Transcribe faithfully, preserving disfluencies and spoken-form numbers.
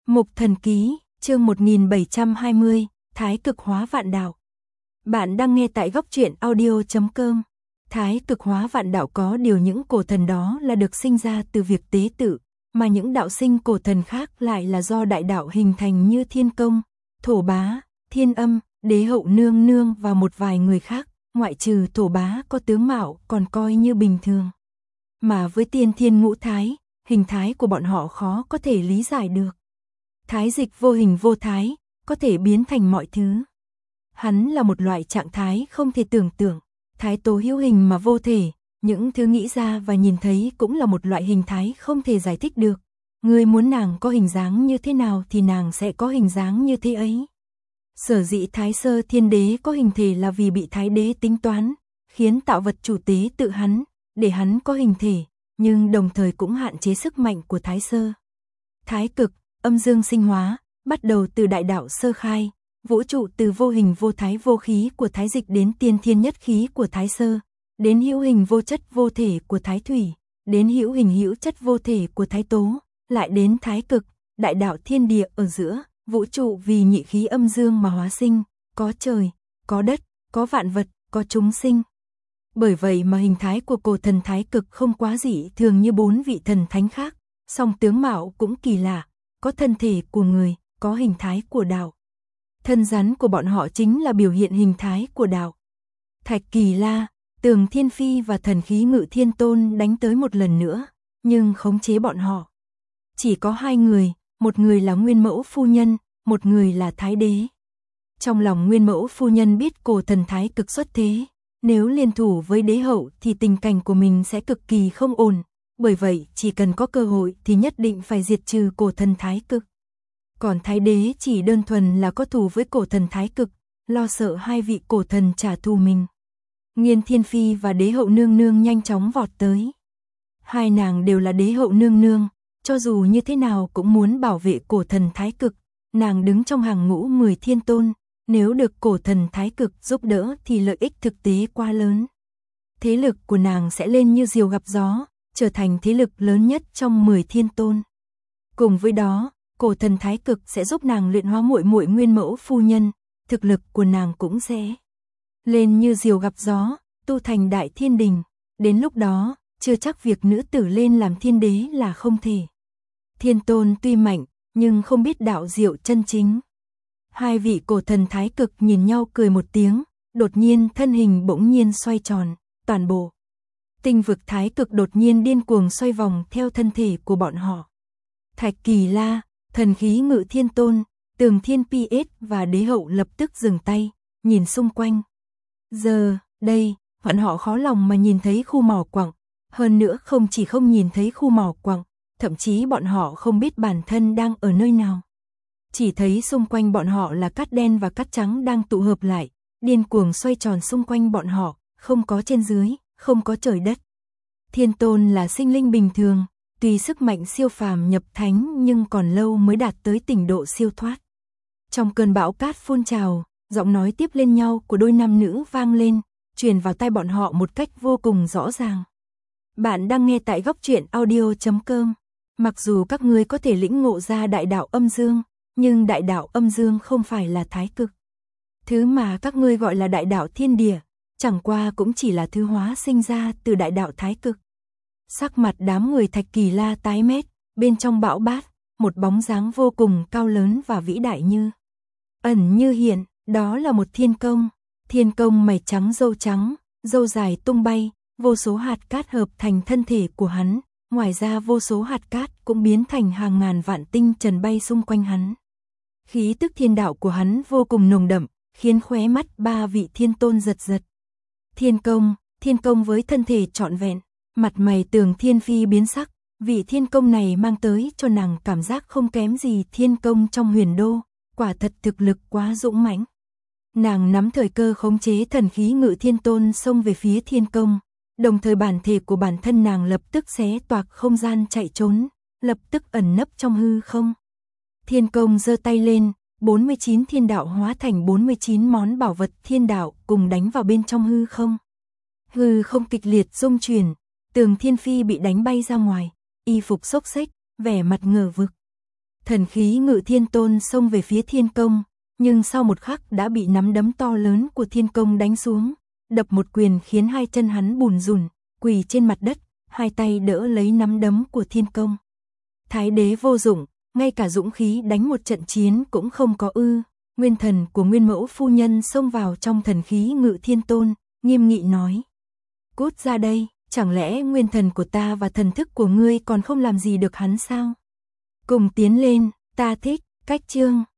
Mục Thần Ký, chương một nghìn bảy trăm hai mươi, Thái Cực Hóa Vạn Đạo. Bạn đang nghe tại góc truyện audio chấm com. Thái Cực Hóa Vạn Đạo có điều những cổ thần đó là được sinh ra từ việc tế tự, mà những đạo sinh cổ thần khác lại là do đại đạo hình thành như Thiên Công, Thổ Bá, Thiên Âm, Đế Hậu Nương Nương và một vài người khác, ngoại trừ Thổ Bá có tướng mạo còn coi như bình thường. Mà với tiên thiên ngũ thái, hình thái của bọn họ khó có thể lý giải được. Thái dịch vô hình vô thái, có thể biến thành mọi thứ. Hắn là một loại trạng thái không thể tưởng tượng, thái tố hữu hình mà vô thể, những thứ nghĩ ra và nhìn thấy cũng là một loại hình thái không thể giải thích được. Người muốn nàng có hình dáng như thế nào thì nàng sẽ có hình dáng như thế ấy. Sở dĩ Thái Sơ Thiên Đế có hình thể là vì bị Thái Đế tính toán, khiến tạo vật chủ tế tự hắn, để hắn có hình thể, nhưng đồng thời cũng hạn chế sức mạnh của Thái Sơ. Thái Cực, âm dương sinh hóa, bắt đầu từ đại đạo sơ khai, vũ trụ từ vô hình vô thái vô khí của Thái Dịch đến tiên thiên nhất khí của Thái Sơ, đến hữu hình vô chất vô thể của Thái Thủy, đến hữu hình hữu chất vô thể của Thái Tố, lại đến Thái Cực, đại đạo thiên địa ở giữa, vũ trụ vì nhị khí âm dương mà hóa sinh, có trời, có đất, có vạn vật, có chúng sinh. Bởi vậy mà hình thái của cổ thần Thái Cực không quá dị thường như bốn vị thần thánh khác, song tướng mạo cũng kỳ lạ, có thân thể của người, có hình thái của đạo. Thân rắn của bọn họ chính là biểu hiện hình thái của đạo. Thạch Kỳ La, Tường Thiên Phi và thần khí Ngự Thiên Tôn đánh tới một lần nữa, nhưng khống chế bọn họ. Chỉ có hai người, một người là Nguyên Mẫu Phu Nhân, một người là Thái Đế. Trong lòng Nguyên Mẫu Phu Nhân biết cổ thần Thái Cực xuất thế, nếu liên thủ với Đế Hậu thì tình cảnh của mình sẽ cực kỳ không ổn. Bởi vậy, chỉ cần có cơ hội thì nhất định phải diệt trừ cổ thần Thái Cực. Còn Thái Đế chỉ đơn thuần là có thù với cổ thần Thái Cực, lo sợ hai vị cổ thần trả thù mình. Nghiên Thiên Phi và Đế Hậu Nương Nương nhanh chóng vọt tới. Hai nàng đều là Đế Hậu Nương Nương, cho dù như thế nào cũng muốn bảo vệ cổ thần Thái Cực. Nàng đứng trong hàng ngũ mười thiên tôn, nếu được cổ thần Thái Cực giúp đỡ thì lợi ích thực tế quá lớn. Thế lực của nàng sẽ lên như diều gặp gió, trở thành thế lực lớn nhất trong mười thiên tôn. Cùng với đó, cổ thần Thái Cực sẽ giúp nàng luyện hóa muội muội Nguyên Mẫu Phu Nhân, thực lực của nàng cũng sẽ lên như diều gặp gió, tu thành đại thiên đình. Đến lúc đó, chưa chắc việc nữ tử lên làm thiên đế là không thể. Thiên tôn tuy mạnh, nhưng không biết đạo diệu chân chính. Hai vị cổ thần Thái Cực nhìn nhau cười một tiếng, đột nhiên thân hình bỗng nhiên xoay tròn, toàn bộ tinh vực Thái Cực đột nhiên điên cuồng xoay vòng theo thân thể của bọn họ. Thạch Kỳ La, thần khí Ngự Thiên Tôn, Tường Thiên Pi ết và Đế Hậu lập tức dừng tay, nhìn xung quanh. Giờ, đây, bọn họ khó lòng mà nhìn thấy khu mỏ quặng, hơn nữa không chỉ không nhìn thấy khu mỏ quặng, thậm chí bọn họ không biết bản thân đang ở nơi nào. Chỉ thấy xung quanh bọn họ là cát đen và cát trắng đang tụ hợp lại, điên cuồng xoay tròn xung quanh bọn họ, không có trên dưới, không có trời đất. Thiên Tôn là sinh linh bình thường, tuy sức mạnh siêu phàm nhập thánh nhưng còn lâu mới đạt tới trình độ siêu thoát. Trong cơn bão cát phun trào, giọng nói tiếp lên nhau của đôi nam nữ vang lên, truyền vào tai bọn họ một cách vô cùng rõ ràng. Bạn đang nghe tại góc truyện audio chấm com. Mặc dù các ngươi có thể lĩnh ngộ ra đại đạo âm dương, nhưng đại đạo âm dương không phải là Thái Cực. Thứ mà các ngươi gọi là đại đạo thiên địa, chẳng qua cũng chỉ là thứ hóa sinh ra từ đại đạo Thái Cực. Sắc mặt đám người Thạch Kỳ La tái mét, bên trong bão bát, một bóng dáng vô cùng cao lớn và vĩ đại như ẩn như hiện, đó là một thiên công. Thiên công mày trắng râu trắng, râu dài tung bay, vô số hạt cát hợp thành thân thể của hắn, ngoài ra vô số hạt cát cũng biến thành hàng ngàn vạn tinh trần bay xung quanh hắn. Khí tức thiên đạo của hắn vô cùng nồng đậm, khiến khóe mắt ba vị thiên tôn giật giật. Thiên công, thiên công với thân thể trọn vẹn, mặt mày Tường Thiên Phi biến sắc, vị thiên công này mang tới cho nàng cảm giác không kém gì thiên công trong huyền đô, quả thật thực lực quá dũng mãnh. Nàng nắm thời cơ khống chế thần khí Ngự Thiên Tôn xông về phía thiên công, đồng thời bản thể của bản thân nàng lập tức xé toạc không gian chạy trốn, lập tức ẩn nấp trong hư không. Thiên công giơ tay lên, bốn mươi chín thiên đạo hóa thành bốn mươi chín món bảo vật thiên đạo cùng đánh vào bên trong hư không. Hư không kịch liệt rung chuyển, Tường Thiên Phi bị đánh bay ra ngoài, y phục xốc xếch, vẻ mặt ngờ vực. Thần khí Ngự Thiên Tôn xông về phía Thiên Công, nhưng sau một khắc đã bị nắm đấm to lớn của Thiên Công đánh xuống, đập một quyền khiến hai chân hắn bùn rùn, quỳ trên mặt đất, hai tay đỡ lấy nắm đấm của Thiên Công. Thái đế vô dụng, ngay cả dũng khí đánh một trận chiến cũng không có ư. Nguyên thần của Nguyên Mẫu phu nhân xông vào trong thần khí Ngự Thiên Tôn, nghiêm nghị nói: "Cút ra đây, chẳng lẽ nguyên thần của ta và thần thức của ngươi còn không làm gì được hắn sao? Cùng tiến lên, ta thích." Cách chương